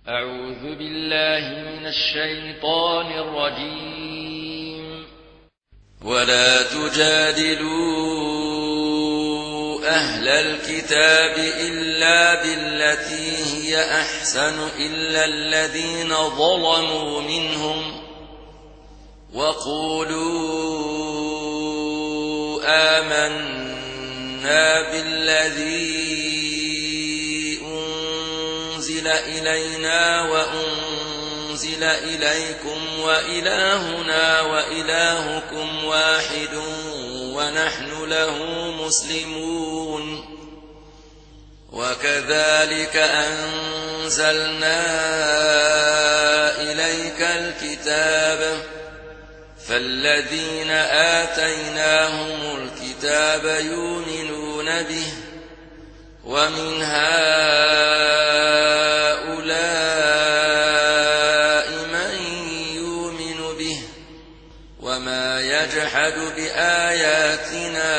أعوذ بالله من الشيطان الرجيم. ولا تجادلوا أهل الكتاب إلا بالتي هي أحسن إلا الذين ظلموا منهم وقولوا آمنا بالذي أنزل إلينا وأنزل إليكم وإلهنا وإلهكم واحد ونحن له مسلمون. وكذلك أنزلنا إليك الكتاب فالذين آتيناهم الكتاب يؤمنون به ومن هؤلاء من يؤمن به وما يجحد بآياتنا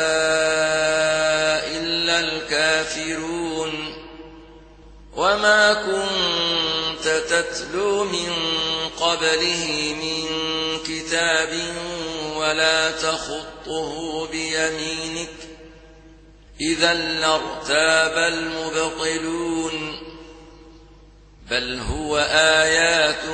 إلا الكافرون. وما كنت تتلو من قبله من كتاب ولا تخطه بيمينك إذا لارتاب المبطلون. بل هو آيات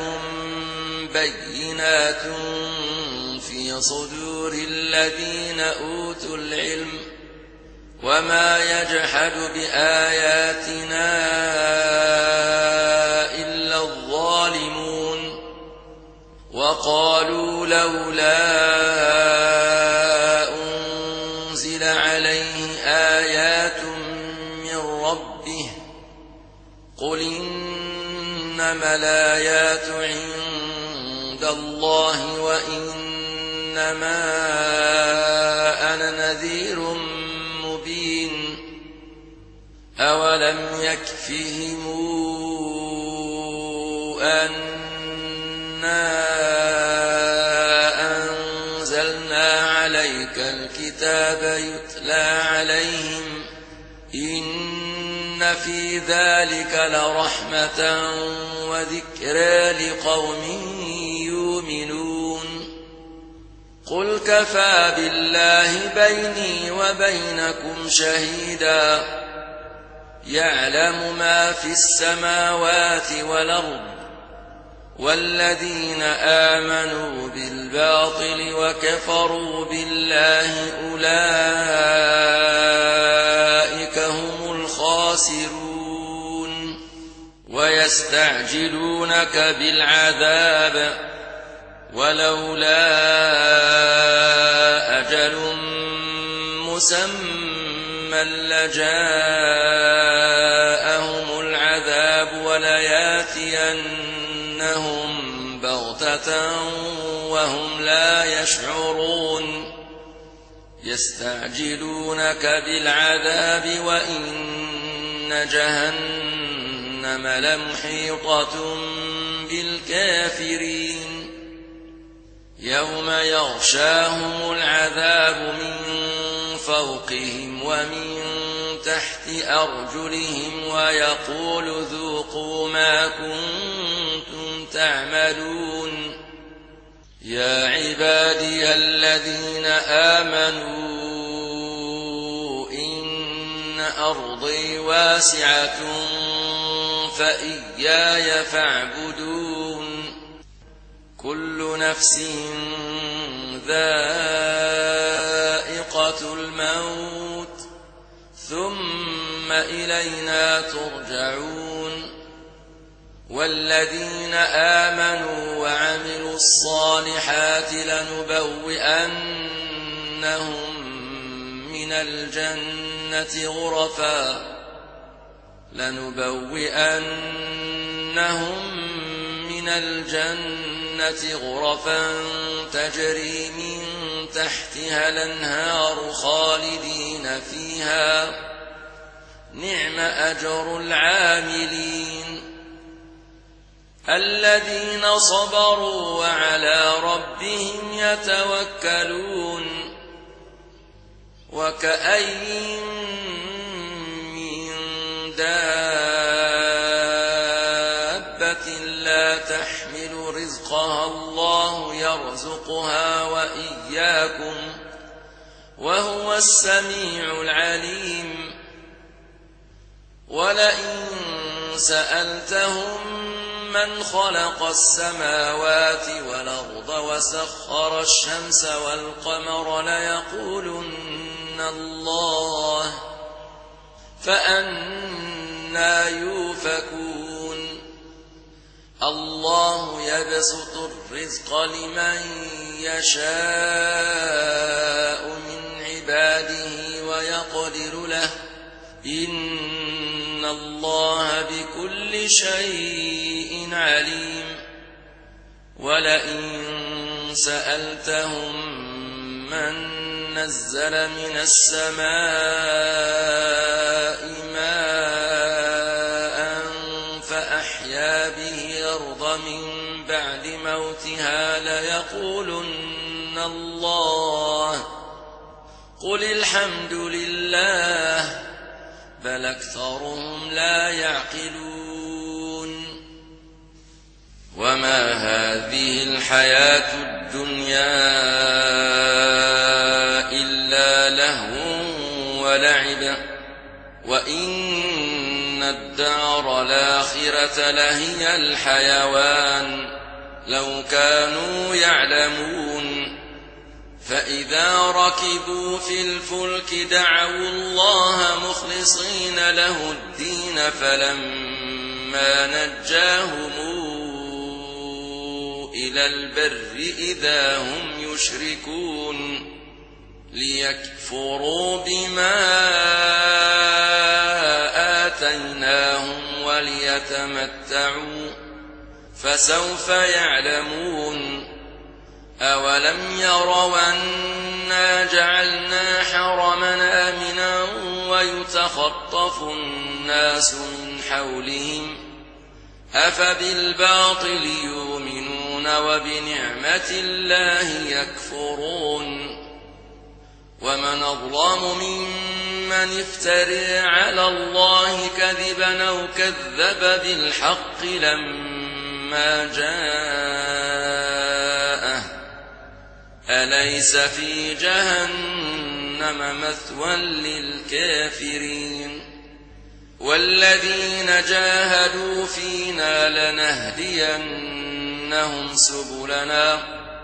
بينات في صدور الذين أوتوا العلم وما يجحد بآياتنا إلا الظالمون. وقالوا لولا أنزل عليه آيات من ربه قل إنما الآيات عند الله وإنما أنا نذير مبين. أولم يكفهم أنا أنزلنا عليك الكتاب يتلى عليهم إن في ذلك لرحمة وذكرى لقوم يؤمنون. قل كفى بالله بيني وبينكم شهيدا يعلم ما في السماوات والأرض والذين آمنوا بالباطل وكفروا بالله أولئك هم الخاسرون. ويستعجلونك بالعذاب ولولا أجل مسمى لجاءهم العذاب ولياتينهم بغتة وهم لا يشعرون. يستعجلونك بالعذاب وإن جهنم لمحيطة بالكافرين. يوم يغشاهم العذاب من فوقهم ومن تحت أرجلهم ويقول ذوقوا ما كنتم تعملون. يا عبادي الذين آمنوا إن أرضي واسعة فإياي فاعبدون. كل نفس ذائقة الموت ثم إلينا ترجعون. والذين آمنوا وعملوا الصالحات لنبوئنهم من الجنة غرفا تجري من تحتها الأنهار خالدين فيها نعم أجر العاملين. الذين صبروا وعلى ربهم يتوكلون. وكأين من دابة دابة لا تحمل رزقها الله يرزقها وإياكم وهو السميع العليم ولئن سألتهم من خلق السماوات والأرض وسخر الشمس والقمر ليقولن الله فأنى يؤفكون الله يبسط الرزق لمن يشاء من عباده ويقدر له إن الله بكل شيء عليم ولئن سألتهم من نزل من السماء ماء فأحيا به الأرض من بعد موتها ليقولن الله قل الحمد لله بل أكثرهم لا يعقلون وما هذه الحياة الدنيا إلا لهو ولعب وإن الدار الآخرة لهي الحيوان لو كانوا يعلمون فإذا ركبوا في الفلك دعوا الله مخلصين له الدين فلما نجاهم إلى البر إذا هم يشركون ليكفروا بما آتيناهم وليتمتعوا فسوف يعلمون أولم يروا أنا جعلنا حرما آمنا ويتخطف الناس من حولهم أفبالباطل يؤمنون وبنعمة الله يكفرون ومن أظلم ممن افترى على الله كذبا أو كذب بالحق لما جاءه أليس في جهنم مثوى للكافرين والذين جاهدوا فينا لنهدينهم سبلنا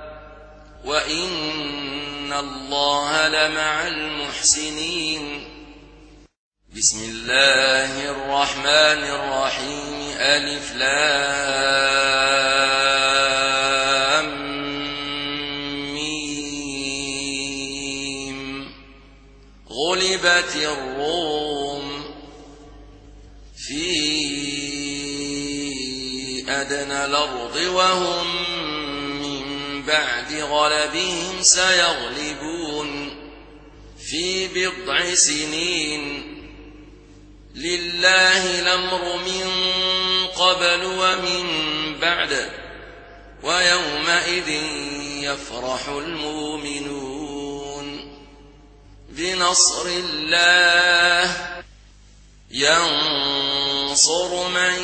وإن الله لمع المحسنين بسم الله الرحمن الرحيم ألف لام ميم غلبت الروم في أدنى الأرض وهم من بعد غلبهم سيغلبون في بضع سنين لله الأمر من قبل ومن بعد ويومئذ يفرح المؤمنون بنصر الله ينصر من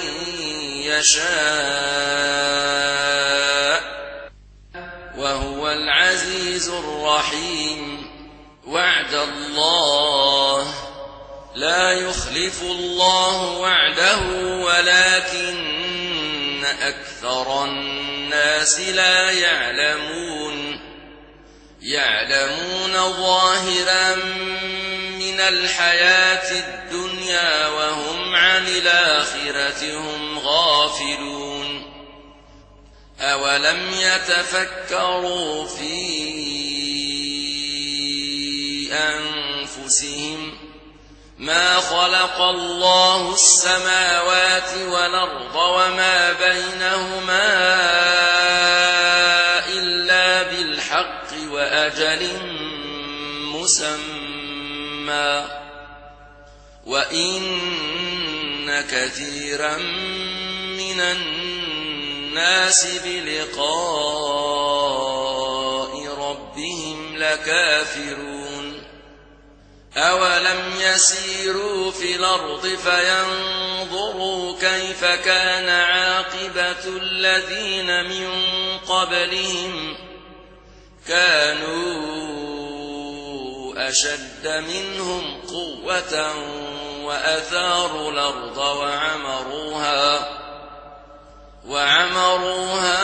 يشاء وهو العزيز الرحيم وعد الله لا يخلف الله وعده ولكن أكثر الناس لا يعلمون ظاهرا من الحياة الدنيا وهم عن الآخرة هم غافلون أولم يتفكروا في أنفسهم ما خلق الله السماوات والأرض وما بينهما إلا بالحق وأجل مسمى وإن كثيرا من الناس بلقاء ربهم لكافرون أولم يسيروا في الأرض فينظروا كيف كان عاقبة عاقبة الذين من قبلهم كانوا أشد منهم قوة وأثاروا الأرض وعمروها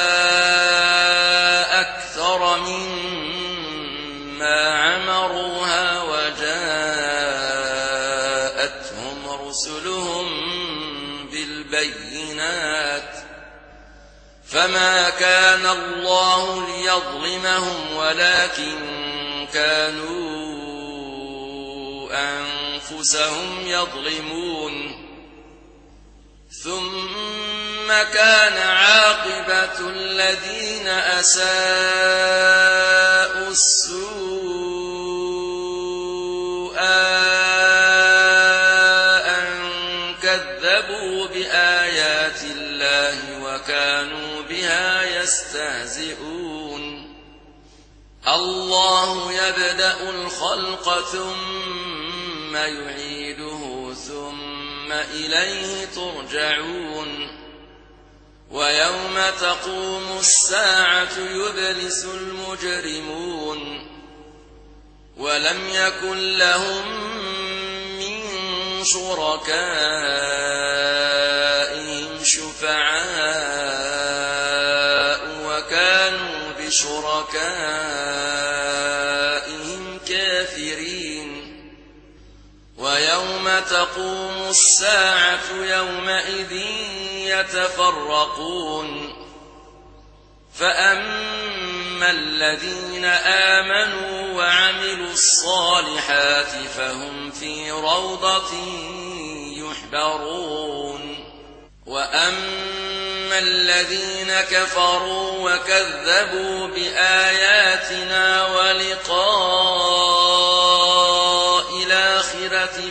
أكثر مما عمروها وجاءتهم رسلهم بالبينات فما كان الله ليظلمهم ولكن كانوا أنفسهم يظلمون ثم كان عاقبة الذين أساءوا السوء أن كذبوا بآيات الله وكانوا بها يستهزئون الله يبدأ الخلق ثم يعيده ثم إليه ترجعون ويوم تقوم الساعة يبلس المجرمون ولم يكن لهم من شركائهم شفعاء وكانوا بشركائهم كافرين ويوم تقوم الساعة يومئذ يتفرقون فأما الذين آمنوا وعملوا الصالحات فهم في روضة يحبرون وأما الذين كفروا وكذبوا بآياتنا ولقاء الآخرة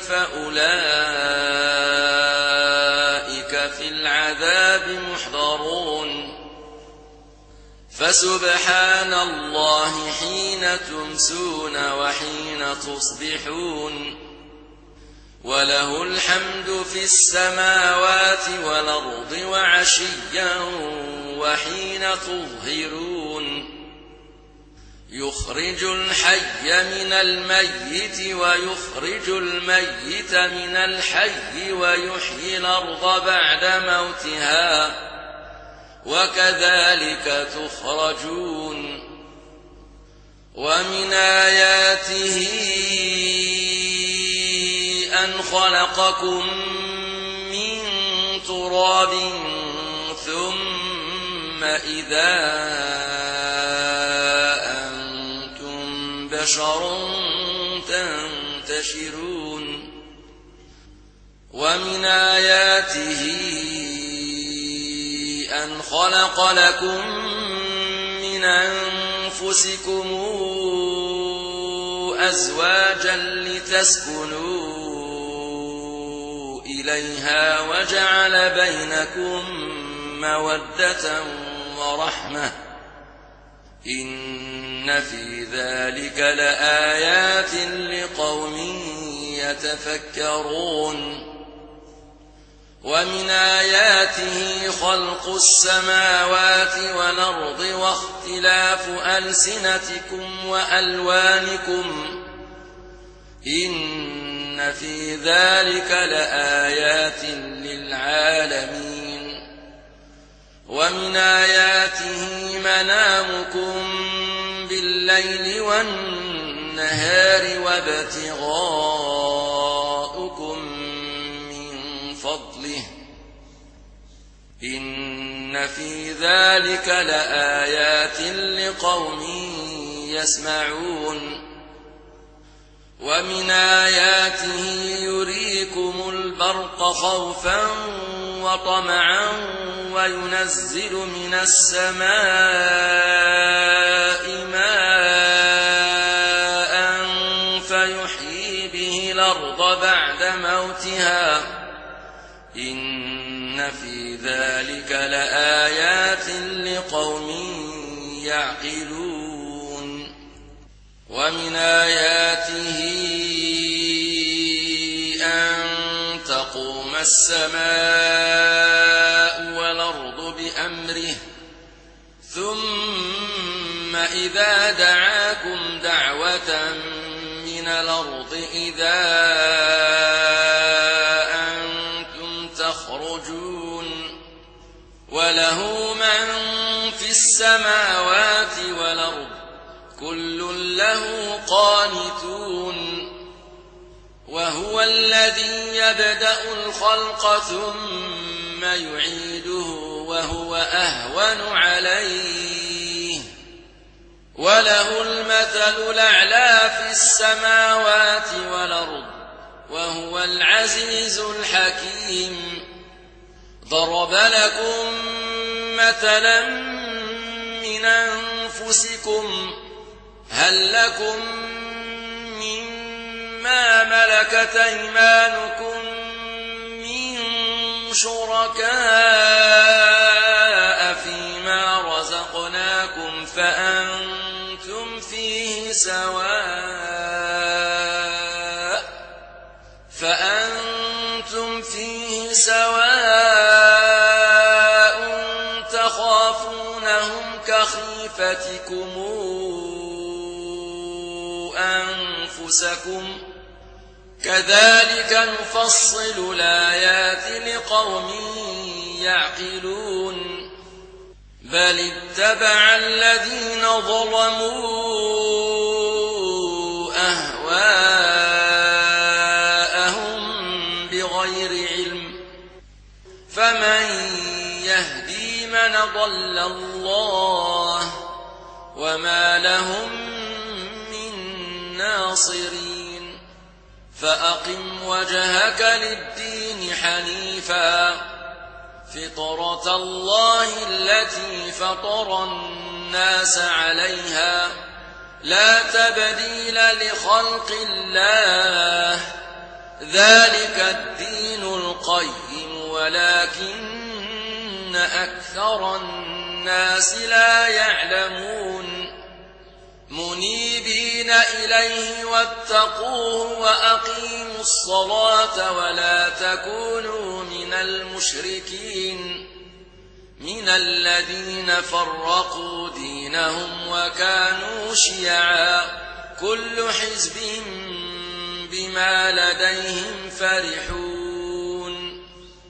فأولئك في العذاب محضرون فسبحان الله حين تمسون وحين تصبحون وله الحمد في السماوات والأرض وعشيا وحين تظهرون يخرج الحي من الميت ويخرج الميت من الحي ويحيي الأرض بعد موتها وكذلك تخرجون ومن آياته أن خلقكم من تراب ثم إذا أنتم بشر تنتشرون ومن آياته أن خلق لكم من أنفسكم أزواجا لتسكنوا إليها وجعل بينكم مودة ورحمة إن في ذلك لآيات لقوم يتفكرون ومن آياته خلق السماوات والأرض واختلاف ألسنتكم وألوانكم إن في ذلك لآيات للعالمين ومن آياته منامكم بالليل والنهار وابتغاؤكم من فضله إن في ذلك لآيات لقوم يسمعون ومن آياته يريكم البرق خوفا وطمعا وينزل من السماء ماء فيحيي به الأرض بعد موتها إن في ذلك لآيات لقوم يعقلون ومن آياته أن تقوم السماء والأرض أمره ثم إذا دعاكم دعوة من الأرض إذا أنتم تخرجون وله من في السماوات والأرض كل له قانتون وهو الذي يبدأ الخلق ثم يعيده وهو أهون عليه وله المثل الأعلى في السماوات والأرض وهو العزيز الحكيم ضرب لكم مثلا من أنفسكم هل لكم مما ملكت أيمانكم من شركاء فيما رزقناكم فأنتم فيه سواء تخافونهم كخيفتكم أنفسكم كذلك نفصل الآيات لقوم يعقلون بل اتبع الذين ظلموا أهواءهم بغير علم فمن يهدي من ضل الله وما لهم من ناصرين فأقم وجهك للدين حنيفا فطرة الله التي فطر الناس عليها لا تبديل لخلق الله ذلك الدين القيم ولكن أكثر الناس لا يعلمون منيبين إليه واتقوه وأقيموا الصلاة ولا تكونوا من المشركين من الذين فرقوا دينهم وكانوا شيعا كل حزب بما لديهم فرحون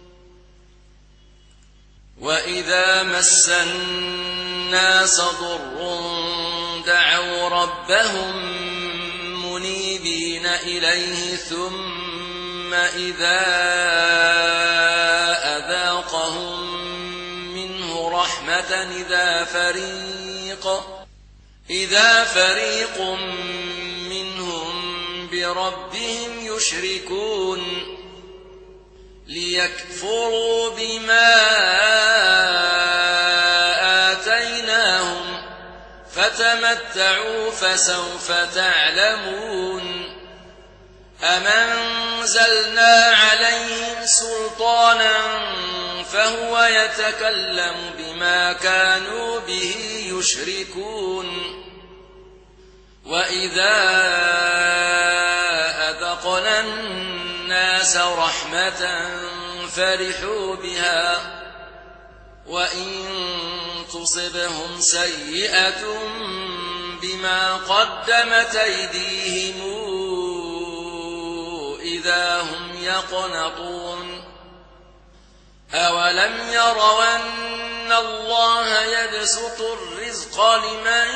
وإذا مس الناس ضر دعوا ربهم منيبين إليه ثم إذا أذاقهم منه رحمة إذا فريق منهم بربهم يشركون ليكفروا بما آتيناهم فتمتعوا فسوف تعلمون أمنزلنا عليهم سلطانا فهو يتكلم بما كانوا به يشركون وإذا أذقنا الناس رحمة فرحوا بها وإن تصبهم سيئة بما قدمت أيديهم إذا هم يقنطون أولم يروا أن الله يبسط الرزق لمن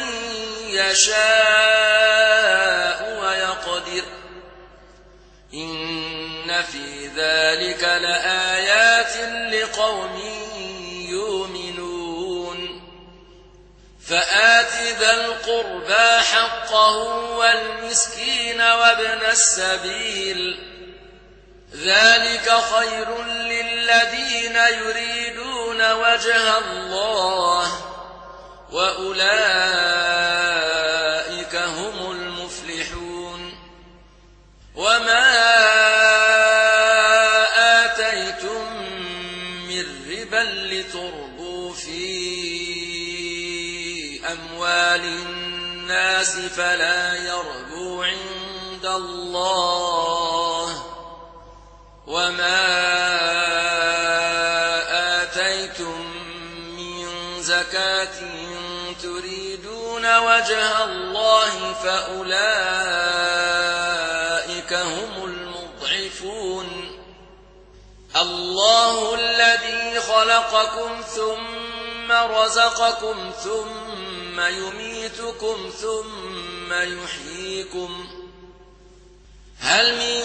يشاء ويقدر إن في ذلك لآيات لقوم يؤمنون فآت ذا القربى حقه والمسكين وابن السبيل ذلك خير للذين يريدون وجه الله وأولئك هم المفلحون وما آتيتم من ربا لتربوا في أموال الناس فلا يربو عند الله وما آتيتم من زكاة تريدون وجه الله فأولئك هم المضعفون الله الذي خلقكم ثم رزقكم ثم يميتكم ثم يحييكم هل من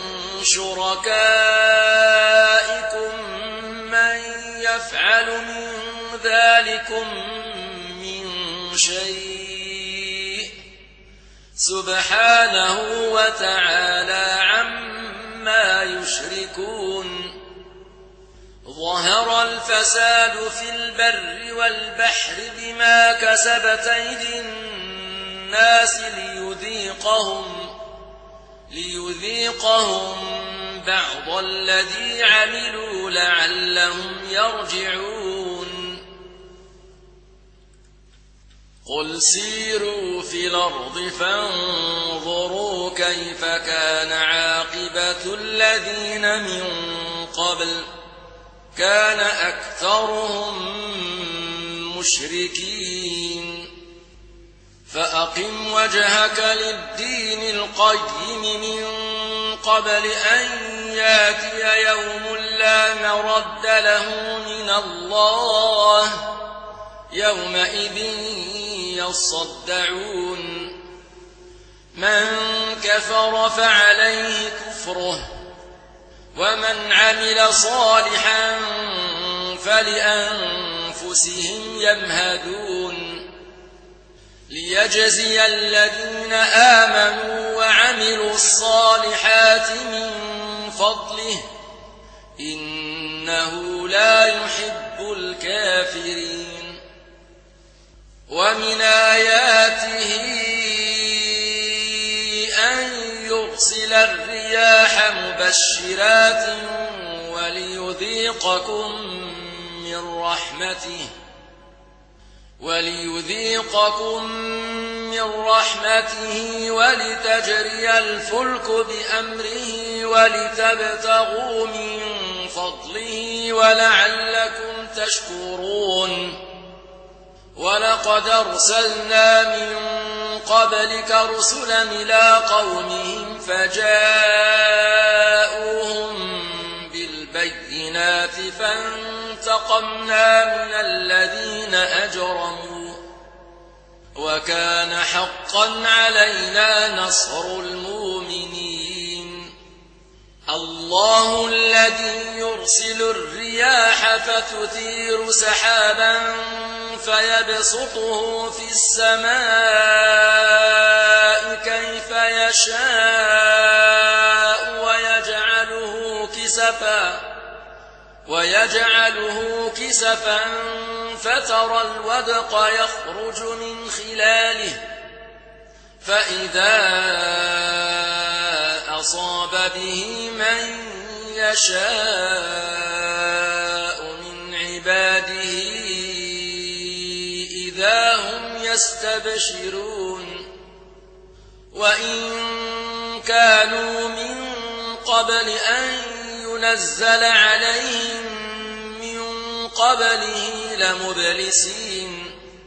شركائكم من يفعل من ذلكم من شيء سبحانه وتعالى عما يشركون ظهر الفساد في البر والبحر بما كسبت أيدي الناس ليذيقهم بعض الذي عملوا لعلهم يرجعون قل سيروا في الأرض فانظروا كيف كان عاقبة الذين من قبل كان أكثرهم مشركين فأقم وجهك للدين القيم من قبل أن ياتي يوم لا مرد له من الله يومئذ يصدعون من كفر فعليه كفره ومن عمل صالحا فلأنفسهم يمهدون ليجزي الذين آمنوا وعملوا الصالحات من فضله إنه لا يحب الكافرين ومن آياته أن يرسل الرياح مبشرات وليذيقكم من رحمته ولتجري الفلك بأمره ولتبتغوا من فضله ولعلكم تشكرون ولقد أرسلنا من قبلك رسلا إلى قومهم فجاءوهم بالبينات فانتقمنا من الذين أجرموا وكان حقا علينا نصر المؤمنين الله الذي يرسل الرياح فتثير سحابا فيبسطه في السماء كيف يشاء ويجعله كسفا فترى الودق يخرج من خلاله فإذا أصاب به من يشاء من عباده إذا هم يستبشرون وإن كانوا من قبل أن ينزل عليهم من قبله لمبلسين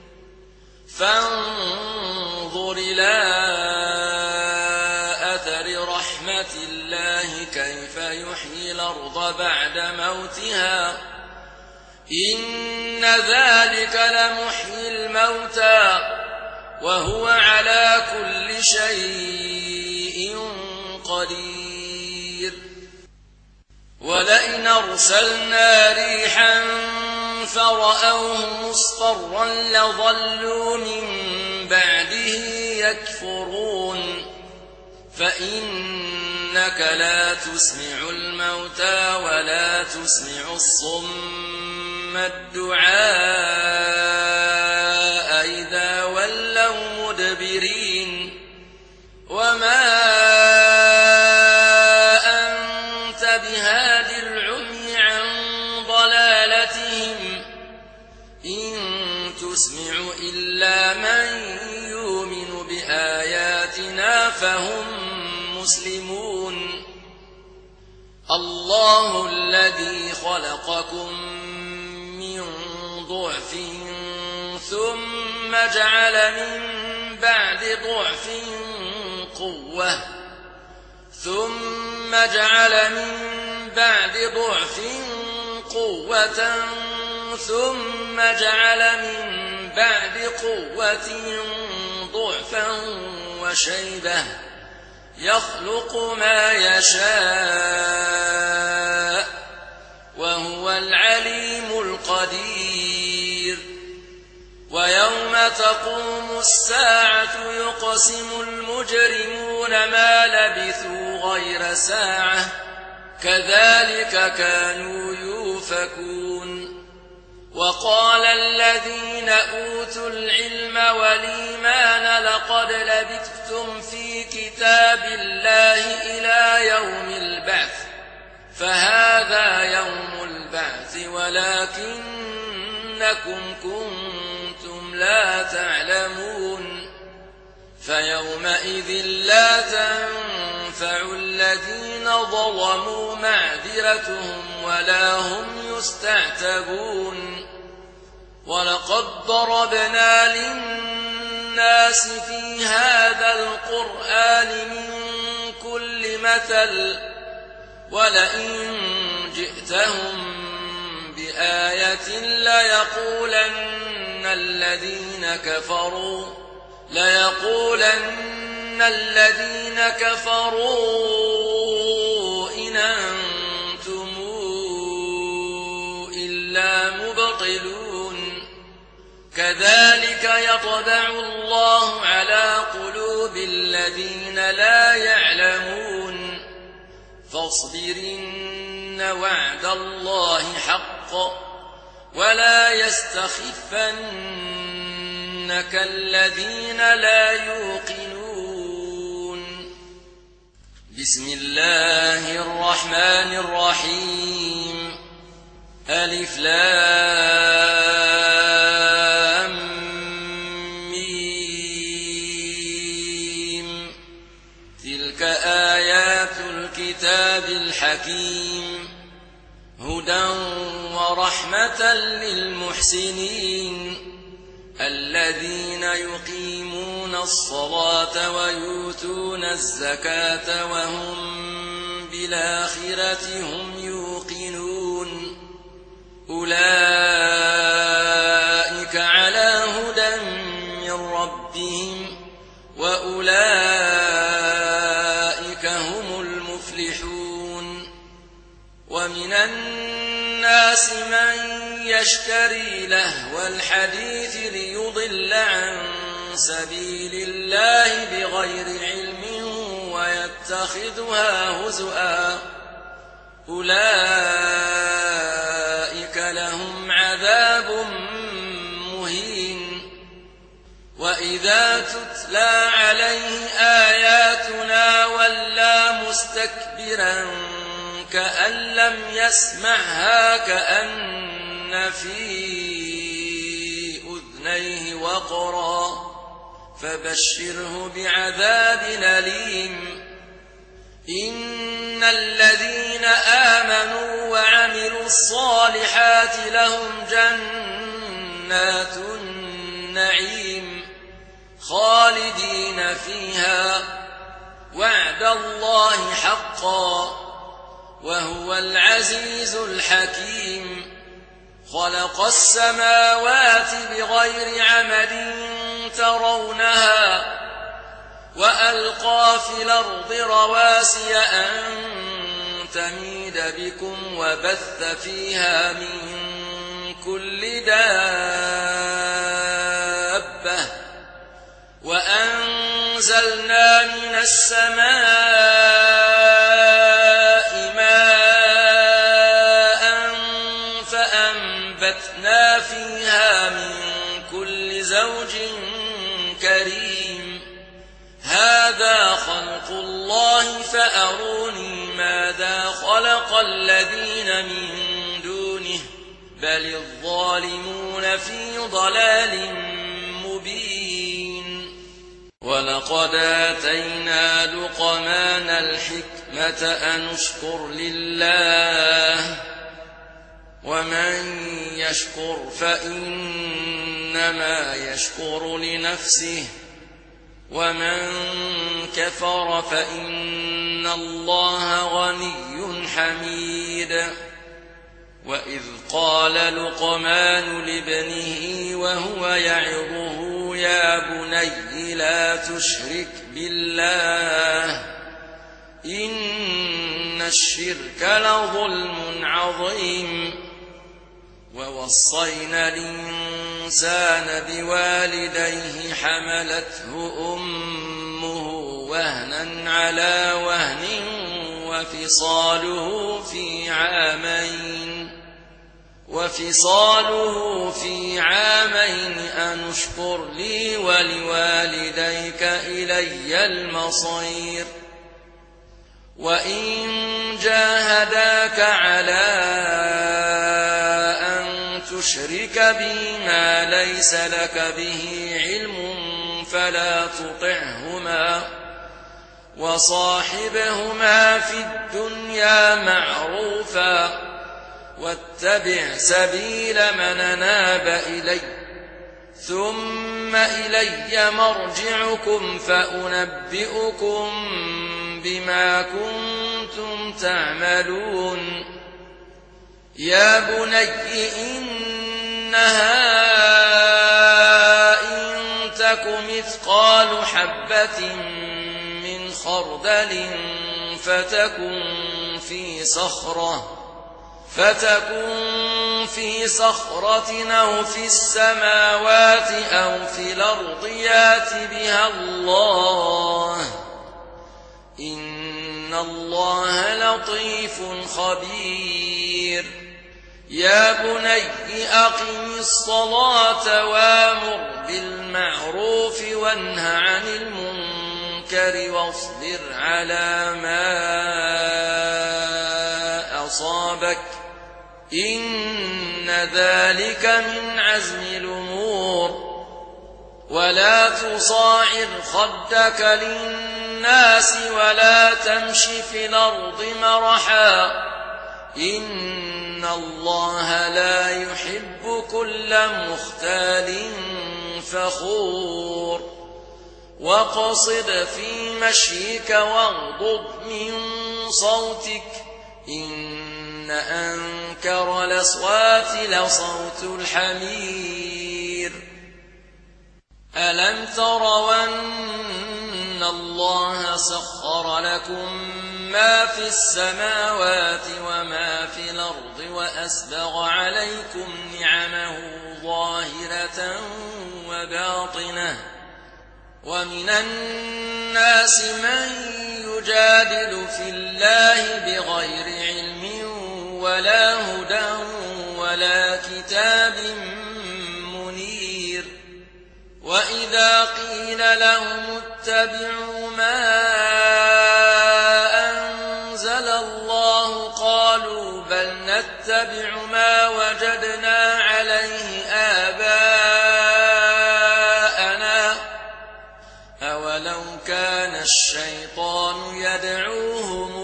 فانظر إلى أثر رحمة الله كيف يحيي الأرض بعد موتها إن ذلك لمحيي الموتى وهو على كل شيء قدير ولئن أرسلنا ريحا فرأوه مصفرا لظلوا من بعده يكفرون فإنك لا تسمع الموتى ولا تسمع الصم الدعاء إذا ولوا مدبرين وما أنت بهاد العمي عن ضلالتهم إن تسمع إلا من يؤمن بآياتنا فهم مسلمون الله الذي خلقكم من ضعف ثم جعل من بعد ضعف قوة ثم جعل من بعد ضعف قوة ثم جعل من بعد قوة ضعفا وشيبة يخلق ما يشاء وهو العليم القدير ويوم تقوم الساعة يقسم المجرمون ما لبثوا غير ساعة كذلك كانوا يؤفكون وقال الذين أوتوا العلم والإيمان لقد لبثتم في كتاب الله إلى يوم البعث فهذا يوم البعث ولكنكم كنتم لا تعلمون فيومئذ لا تنفع الذين ظلموا معذرتهم ولا هم يستعتبون ولقد ضربنا للناس في هذا القرآن من كل مثل ولئن جئتهم بآية ليقولن الذين كفروا إن أنتم إلا مبطلون كذلك يطبع الله على قلوب الذين لا يعلمون فاصبرن وعد الله حق ولا يستخفنك الذين لا يوقنون بسم الله الرحمن الرحيم ألف لام ميم تلك آيات الكتاب الحكيم هدى ورحمة للمحسنين الذين يقيمون الصلاة ويؤتون الزكاة وهم بالآخرة هم يوقنون أولئك على هدى من ربهم وأولئك هم المفلحون ومن الناس من يشتري لهو الحديث ليضل عن سبيل الله بغير علم ويتخذها هزؤا أولئك لهم عذاب مهين وإذا تتلى عليه آياتنا ولى مستكبرا كأن لم يسمعها كأن في أذنيه وقرا فبشره بعذاب أليم إن الذين آمنوا وعملوا الصالحات لهم جنات النعيم خالدين فيها وعد الله حقا وهو العزيز الحكيم خلق السماوات بغير عمد ترونها وألقى في الأرض رواسي أن تميد بكم وبث فيها من كل دابة وأنزلنا من السماء ماء فأنبتنا فيها من كل زوج كريم هذا خلق الله فأروني ماذا خلق الذين من دونه بل الظالمون في ضلال مبين ولقد آتينا لقمان الحكمة أن اشكر لله ومن يشكر فإنما يشكر لنفسه ومن كفر فإن الله غني حميد وإذ قال لقمان لابنه وهو يعظه يا بني لا تشرك بالله إن الشرك لظلم عظيم ووصينا الإنسان بوالديه حملته أمه وهنا على وهن وفصاله في عامين أن اشكر لي ولوالديك إلي المصير وإن جاهداك على أن تشرك بي ما ليس لك به علم فلا تطعهما وصاحبهما في الدنيا معروفا واتبع سبيل من أناب إلي ثم إلي مرجعكم فأنبئكم بما كنتم تعملون يا بني إنها إن تك مثقال حبة من خردل فتكن في صخرة أو في السماوات أو في الأرض يات بها الله إن الله لطيف خبير يا بني أقم الصلاة وامر بالمعروف وانه عن المنكر واصبر على ما أصابك إن ذلك من عزم الأمور ولا تصاعر خدك للناس ولا تمش في الأرض مرحا إن الله لا يحب كل مختال فخور وقصد في مشيك واغضض من صوتك إن أنكر الأصوات لصوت الحمير ألم تروا أن الله سخر لكم ما في السماوات وما في الأرض وأسبغ عليكم نعمه ظاهرة وباطنة ومن الناس من يجادل في الله بغير علم ولا هدى ولا كتاب منير وإذا قيل لهم اتبعوا ما أنزل الله قالوا بل نتبع ما وجدنا عليه آباءنا أولو كان الشيطان يدعوهم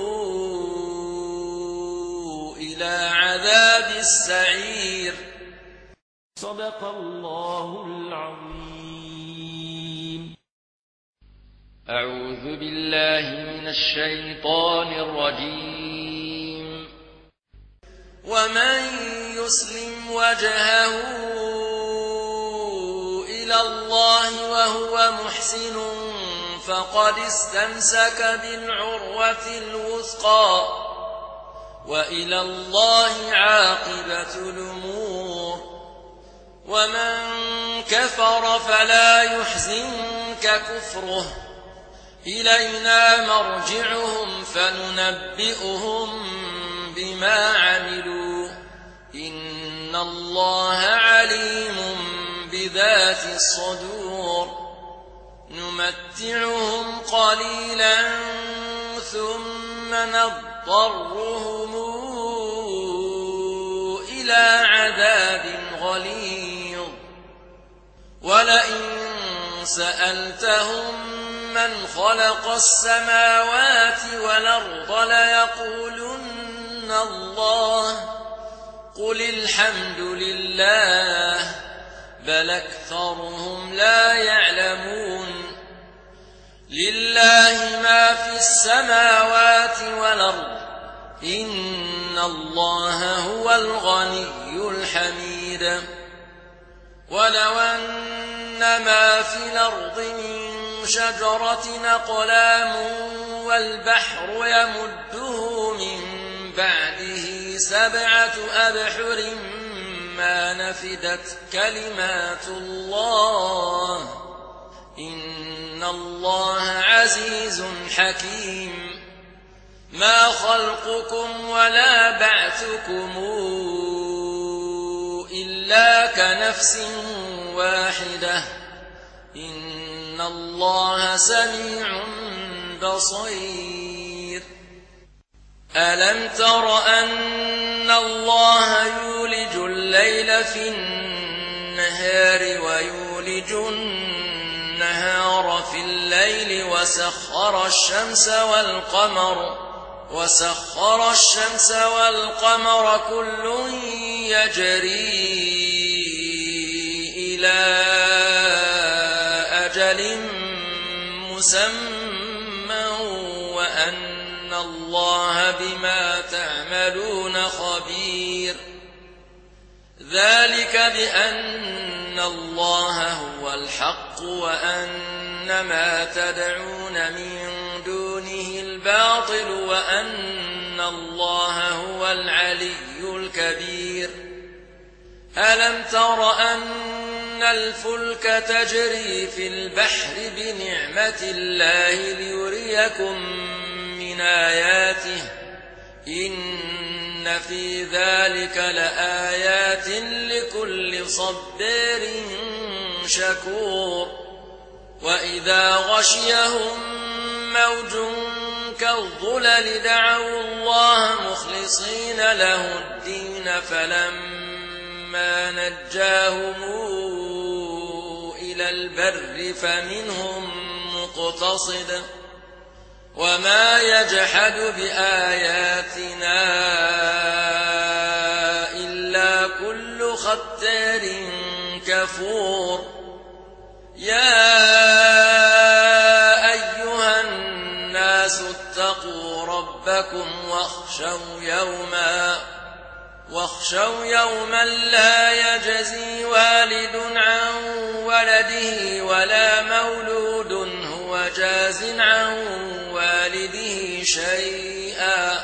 إلى عذاب السعير صدق الله العظيم أعوذ بالله من الشيطان الرجيم ومن يسلم وجهه إلى الله وهو محسن فقد استمسك بالعروة الوثقى وإلى الله عاقبة الأمور ومن كفر فلا يحزنك كفره إلينا مرجعهم فننبئهم بما عملوا إن الله عليم بذات الصدور نمتعهم قليلا ثم نضطرهم إلى عذاب غليظ ولئن سألتهم من خلق السماوات والأرض ليقولن الله قل الحمد لله بل أكثرهم لا يعلمون لله ما في السماوات والأرض إن الله هو الغني الحميد ولو أن ما في الأرض من شجرة أقلام والبحر يمده من بعده 7 أبحر ما نفدت كلمات الله إن الله عزيز حكيم ما خلقكم ولا بعثكم إلا كنفس واحدة إن الله سميع بصير ألم تر أن الله يولج الليل في النهار ويولج النهار في الليل وسخر الشمس والقمر كل يجري إلى أجل مسمى وأن الله بما تعملون خبير ذلك بأن الله هو الحق وأن ما تدعون من دونه الباطل وأن الله هو العلي الكبير ألم تر أن الفلك تجري في البحر بنعمة الله ليريكم من آياته إن في ذلك لآيات لكل صبار شكور وإذا غشيهم موج كالظلل دعوا الله مخلصين له الدين فلما نجاهم إلى البر فمنهم مقتصد وما يجحد بآياتنا إلا كل ختار كفور يا أيها الناس اتقوا ربكم واخشوا يوما لا يجزي والد عن ولده ولا مولود هو جاز عن والده شيئا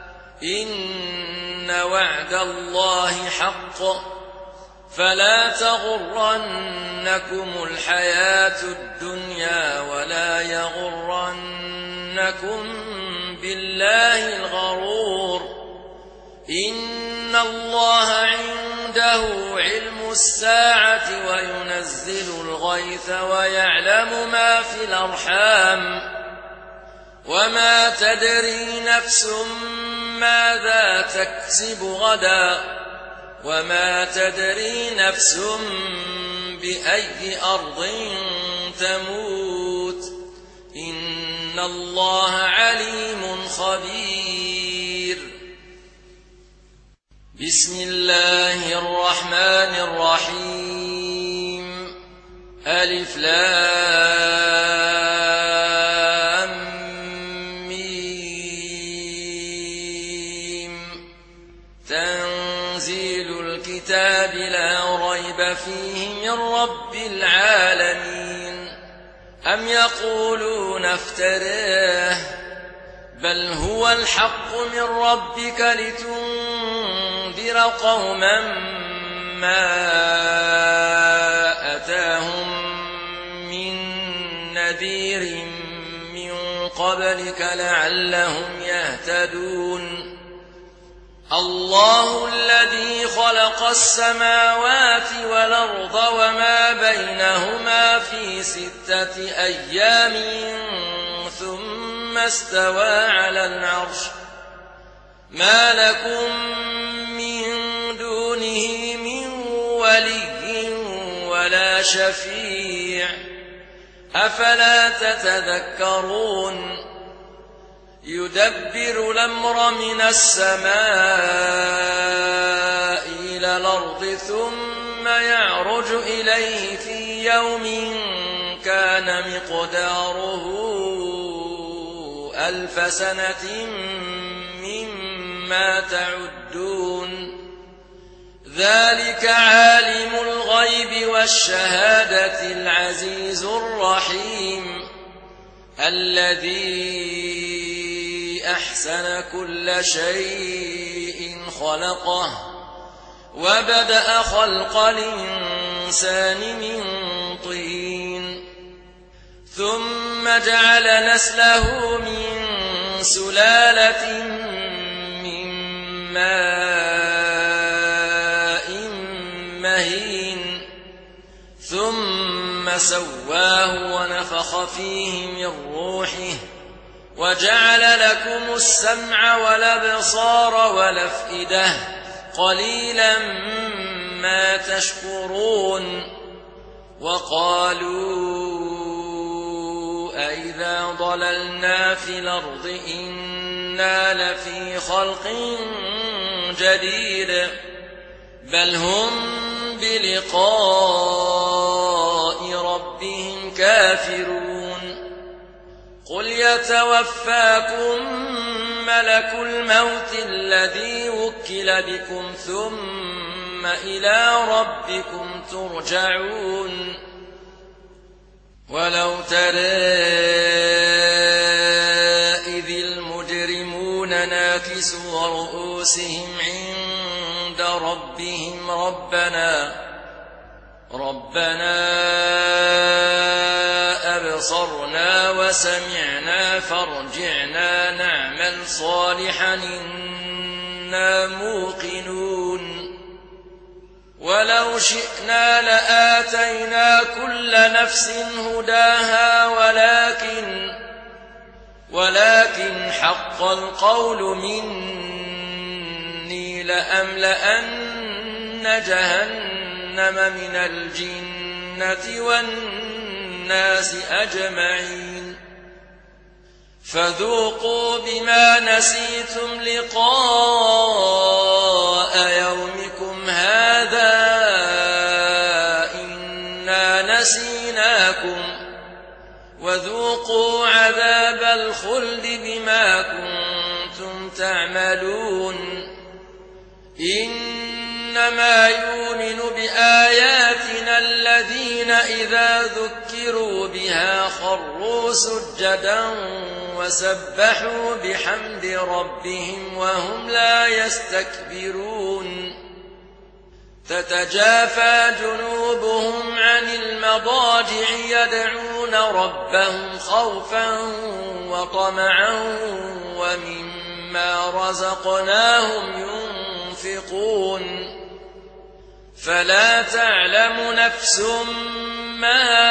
إن وعد الله حق فلا تغرنكم الحياة الدنيا ولا يغرنكم بالله الغرور إن الله عنده علم الساعة وينزل الغيث ويعلم ما في الأرحام وما تدري نفس ماذا تكسب غدا وما تدري نفس بأي أرض تموت إن الله عليم خبير بسم الله الرحمن الرحيم ألف لام ميم تنزيل الكتاب لا ريب فيه من رب العالمين أم يقولون افتراه بل هو الحق من ربك لتنذر قوما ما أتاهم من نذير من قبلك لعلهم يهتدون الله الذي خلق السماوات والأرض وما بينهما في 6 أيام ثم استوى على العرش ما لكم من دونه من ولي ولا شفيع أفلا تتذكرون يدبر الأمر من السماء الأرض ثم يعرج إليه في يوم كان مقداره 1000 سنة مما تعدون ذلك عالم الغيب والشهادة العزيز الرحيم الذي أحسن كل شيء خلقه وبدأ خلق الإنسان من طين ثم جعل نسله من سلالة من ماء مهين ثم سواه ونفخ فيه من روحه وجعل لكم السمع والأبصار والأفئدة قليلا ما تشكرون وقالوا أئذا ضللنا في الأرض إنا لفي خلق جديد بل هم بلقاء ربهم كافرون قل يتوفاكم ملك الموت الذي وكل بكم ثم إلى ربكم ترجعون ولو ترى إذ المجرمون ناكسوا رؤوسهم عند ربهم ربنا أبصرنا وسمعنا فارجعنا نعمل صالحا إنا موقنون ولو شئنا لآتينا كل نفس هداها ولكن حق القول مني لأملأن جهنم من الجنة والناس أجمعين فذوقوا بما نسيتم لقاء يومكم هذا إنا نسيناكم وذوقوا عذاب الخلد بما كنتم تعملون إنما يؤمن بآياتنا الذين إذا ذكروا بها خروا سجدا وسبحوا بحمد ربهم وهم لا يستكبرون تتجافى جنوبهم عن المضاجع يدعون ربهم خوفا وطمعا ومما رزقناهم ينفقون فلا تعلم نفس ما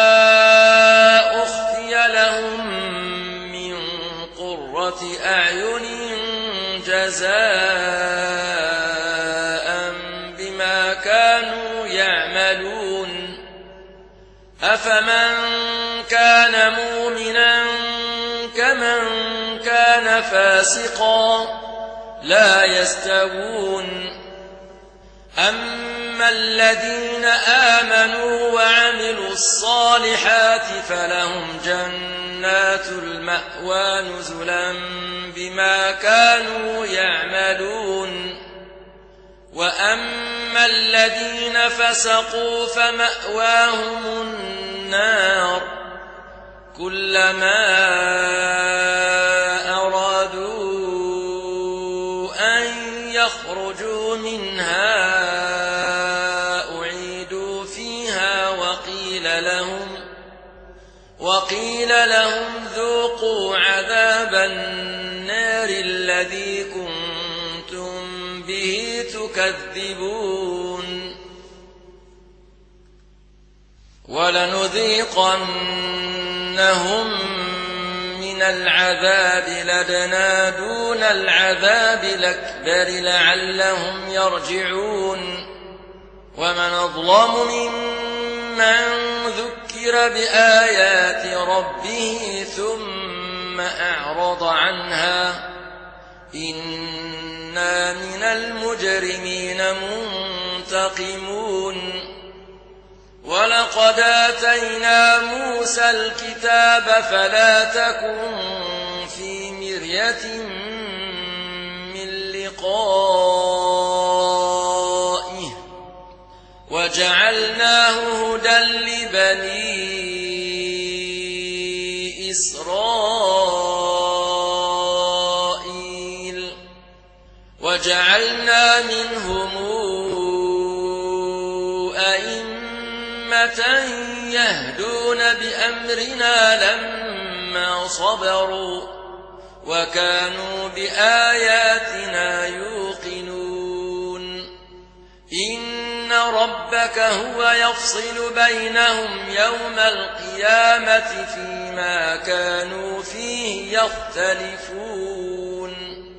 أخفي لهم من قرة أعين جزاء بما كانوا يعملون أفمن كان مؤمنا كمن كان فاسقا لا يستوون أما الذين آمنوا وعملوا الصالحات فلهم جنات المأوى نزلا بما كانوا يعملون وأما الذين فسقوا فمأواهم النار كلما أرادوا أن يخرجوا منها أعيدوا فيها وقيل لهم ذوقوا عذاب النار الذي كنتم به تكذبون ولنذيقنهم من العذاب لدنا دون العذاب الأكبر لعلهم يرجعون ومن أظلم ممن ذكر بآيات ربه ثم أعرض عنها إنا من المجرمين منتقمون ولقد آتينا موسى الكتاب فلا تكن في مرية من لقائه وجعلناه هدى لبني إسرائيل وجعلنا منهم أئمة يهدون بأمرنا لما صبروا وكانوا بآياتنا يوقنون إن ربك هو يفصل بينهم يوم القيامة فيما كانوا فيه يختلفون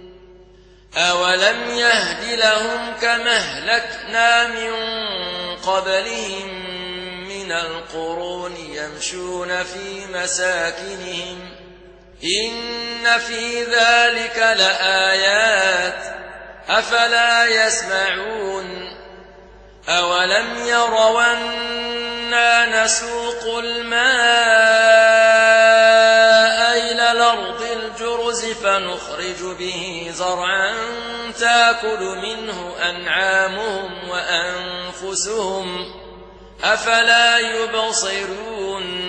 أولم يهد لهم كما أهلكنا من قبلهم من القرون يمشون في مساكنهم إن في ذلك لآيات أفلا يسمعون أولم يروا أنا نسوق الماء إلى الأرض الجرز فنخرج به زرعا تأكل منه أنعامهم وأنفسهم أفلا يبصرون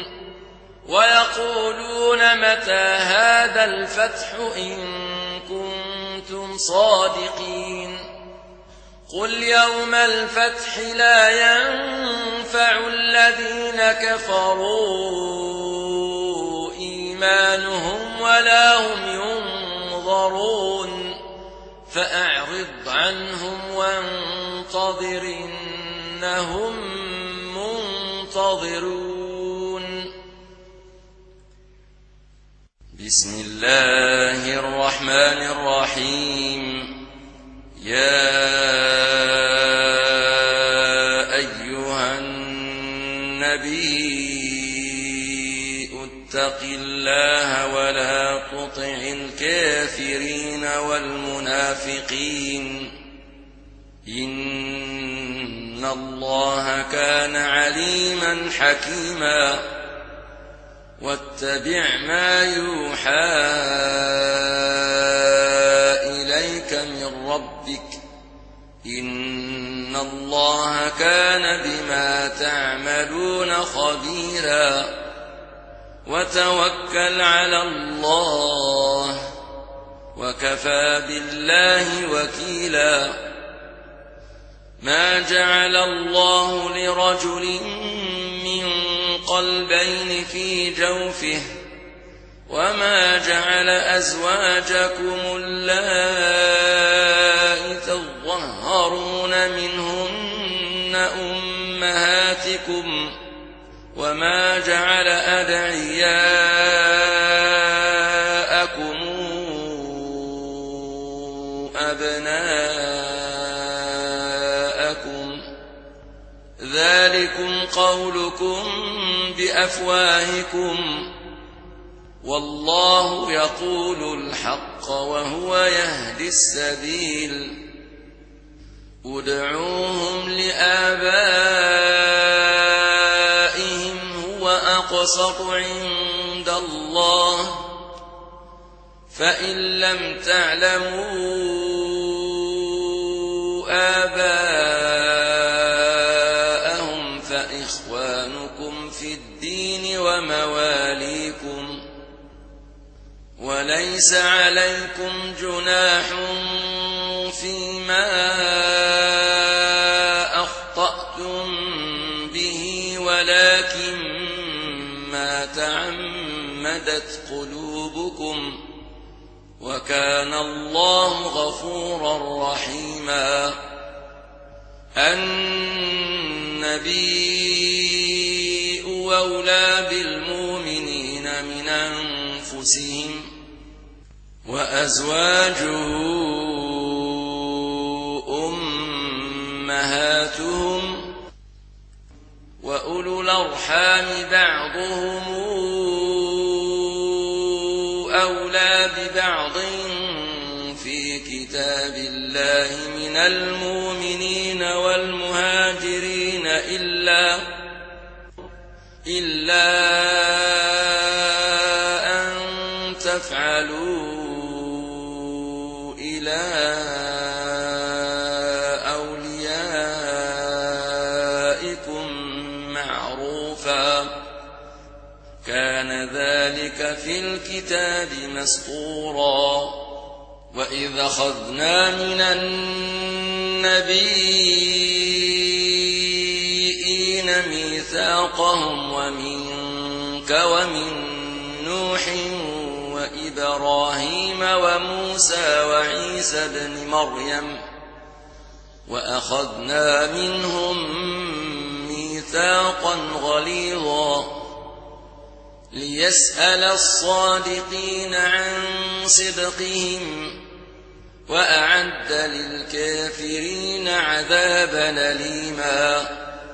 ويقولون متى هذا الفتح إن كنتم صادقين قل يوم الفتح لا ينفع الذين كفروا إيمانهم ولا هم ينظرون فأعرض عنهم وانتظر إنهم منتظرون بسم الله الرحمن الرحيم يا أيها النبي اتق الله ولا تطع الكافرين والمنافقين إن الله كان عليما حكيما واتبع ما يوحى إليك من ربك إن الله كان بما تعملون خبيرا وتوكل على الله وكفى بالله وكيلا ما جعل الله لرجل من قلبين في جوفه وما جعل أزواجكم اللائي تظهرون منهن أمهاتكم وما جعل أدعياءكم أبناءكم ذلكم قولكم بأفواهكم والله يقول الحق وهو يهدي السبيل ادعوهم لآبائهم هو أقسط عند الله فإن لم تعلموا آباءهم فإخوانكم في الدين ومواليكم وليس عليكم جناح فيما أخطأتم به ولكن ما تعمدت قلوبكم وكان الله غفورا رحيما النبي أولى بالمؤمنين من أنفسهم وأزواجه أمهاتهم وأولو الأرحام بعضهم أولى ببعض في بالله من المؤمنين والمهاجرين إلا أن تفعلوا إلى أوليائكم معروفا كان ذلك في الكتاب مسطورا وإذ أخذنا من النبيين ميثاقهم ومنك ومن نوح وإبراهيم وموسى وعيسى ابن مريم وأخذنا منهم ميثاقا غليظا ليسأل الصادقين عن صدقهم وأعد للكافرين عذابا أليما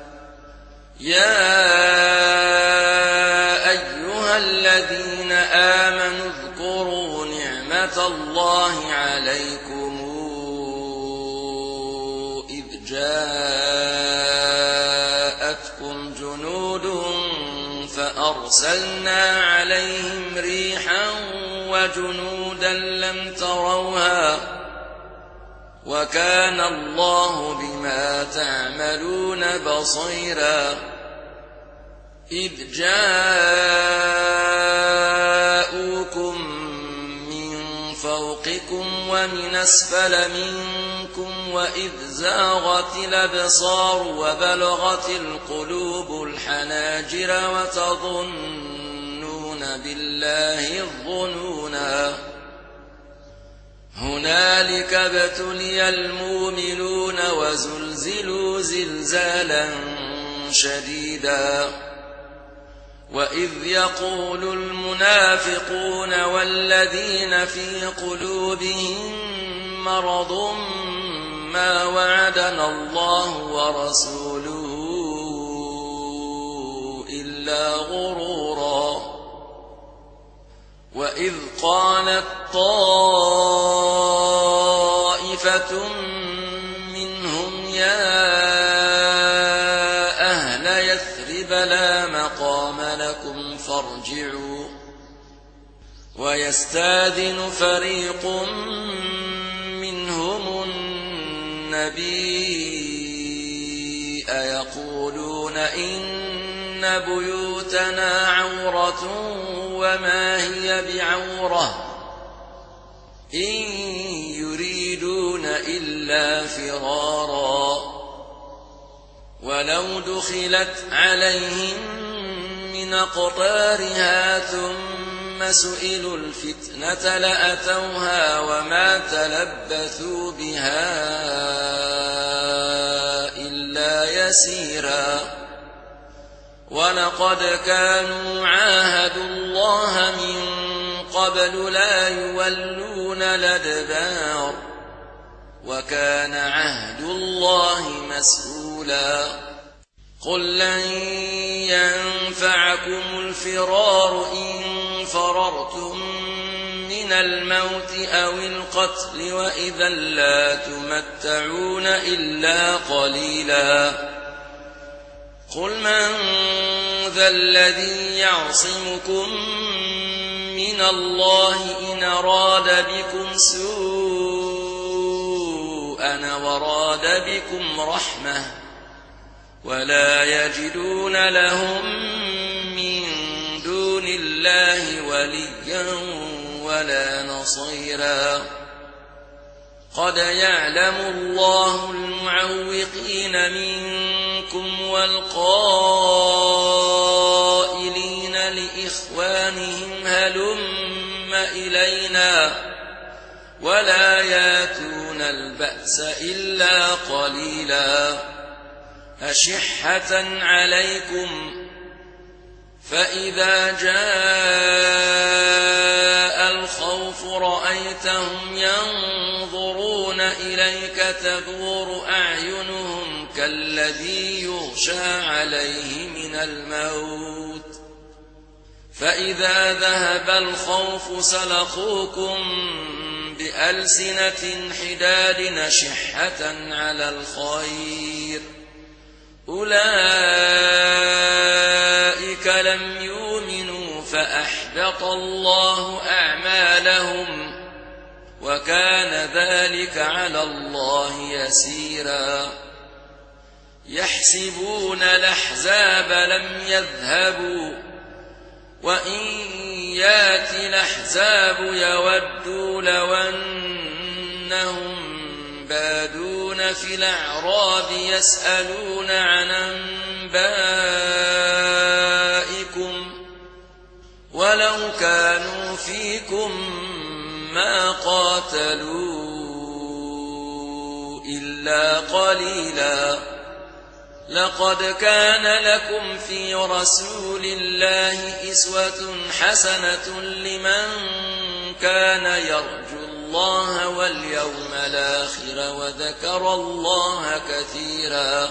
يا أيها الذين آمنوا اذكروا نعمة الله عليكم إذ جاءتكم جنود فأرسلنا عليهم ريحا وجنودا لم تروها وكان الله بما تعملون بصيرا إذ جاءوكم من فوقكم ومن أسفل منكم وإذ زاغت الأبصار وبلغت القلوب الحناجر وتظنون بالله الظنونا هنالك ابتلي المؤمنون وزلزلوا زلزالا شديدا وإذ يقول المنافقون والذين في قلوبهم مرض ما وعدنا الله ورسوله إلا غرورا وإذ قالت طائفة منهم يا أهل يثرب لا مقام لكم فارجعوا ويستاذن فريق منهم النبي يقولون إن بيوتنا عورة وما هي بعورة إن يريدون إلا فرارا ولو دخلت عليهم من أقطارها ثم سئلوا الفتنة لأتوها وما تلبثوا بها إلا يسيرا ولقد كانوا عاهدوا الله من قبل لا يولون الأدبار وكان عهد الله مسؤولا قل لن ينفعكم الفرار إن فررتم من الموت أو القتل وإذا لا تمتعون إلا قليلا قل من ذا الذي يعصمكم من الله إن أراد بكم سوءا وراد بكم رحمة ولا يجدون لهم من دون الله وليا ولا نصيرا قد يعلم الله المعوقين منكم والقائلين لإخوانهم هلم إلينا ولا ياتون البأس إلا قليلا أشحة عليكم فإذا جاء الخوف رأيتهم ينظرون إليك تدور أعينهم كالذي يغشى عليه من الموت فإذا ذهب الخوف سلقوكم بألسنة حداد نشحة على الخير أولئك لم يؤمنوا فأحبط الله أعمالهم وكان ذلك على الله يسيرا يحسبون الأحزاب لم يذهبوا وإن يأتي الأحزاب يودوا لو أنهم بادون في الأعراب يسألون عن أنبائكم ولو كانوا فيكم ما قاتلوا إلا قليلا لقد كان لكم في رسول الله أسوة حسنة لمن كان يرجو الله واليوم الآخر وذكر الله كثيرا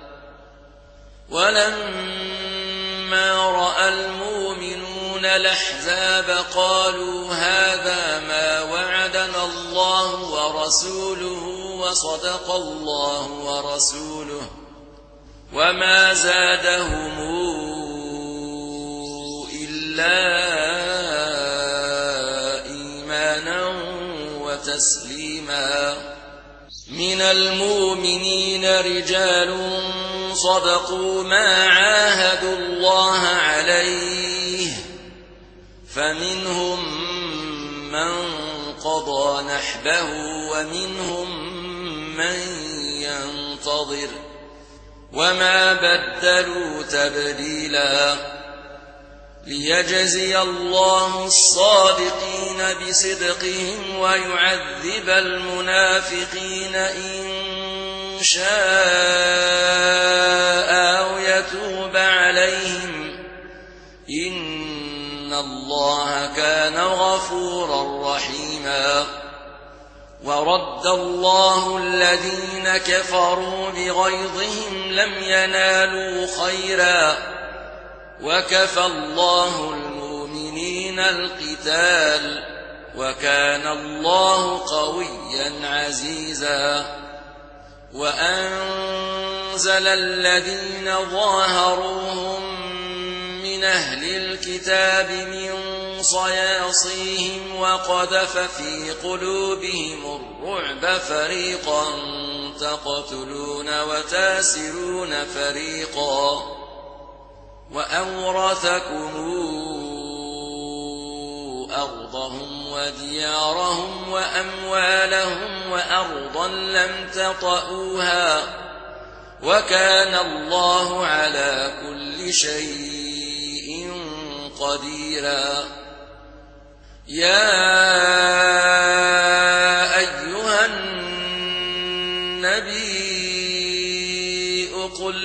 ولما رأى المؤمنون الأحزاب قالوا هذا ما وعدنا الله ورسوله وصدق الله ورسوله وما زادهم إلا إيمانا وتسليما من المؤمنين رجال صدقوا ما عاهدوا الله عليه فمنهم من قضى نحبه ومنهم من ينتظر وما بدلوا تبديلا ليجزي الله الصادقين بصدقهم ويعذب المنافقين إن شاء أو يتوب عليهم إن الله كان غفورا رحيما ورد الله الذين كفروا بغيظهم لم ينالوا خيرا وكفى الله المؤمنين القتال وكان الله قويا عزيزا وأنزل الذين ظاهروهم من أهل الكتاب من صياصيهم وقذف في قلوبهم الرعب فريقا تقتلون وتاسرون فريقا وأورثكم أرضهم وديارهم وأموالهم وأرضا لم تطئوها وكان الله على كل شيء قديرا يا أيها النبي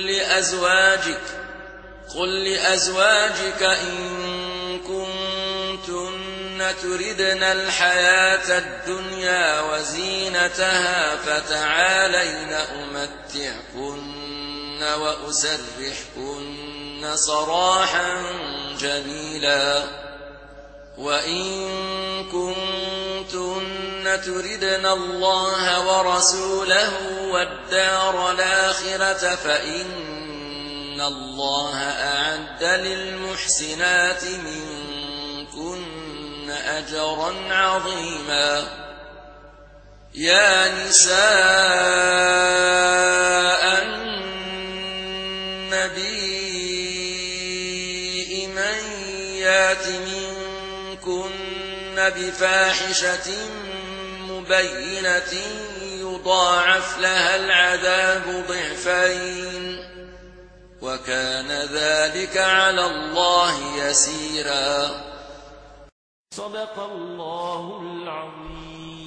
قل لأزواجك إن كنتن تردن الحياة الدنيا وزينتها فتعالين أمتعكن وأسرحكن سراحا جميلا وإن كنتن تردن الله ورسوله والدار الآخرة فإن الله أعد للمحسنات منكن أجرا عظيما يا نساء النبي من يات منكن بفاحشة مبينة يضاعف لها العذاب ضعفين وكان ذلك على الله يسيرا صدق الله العظيم.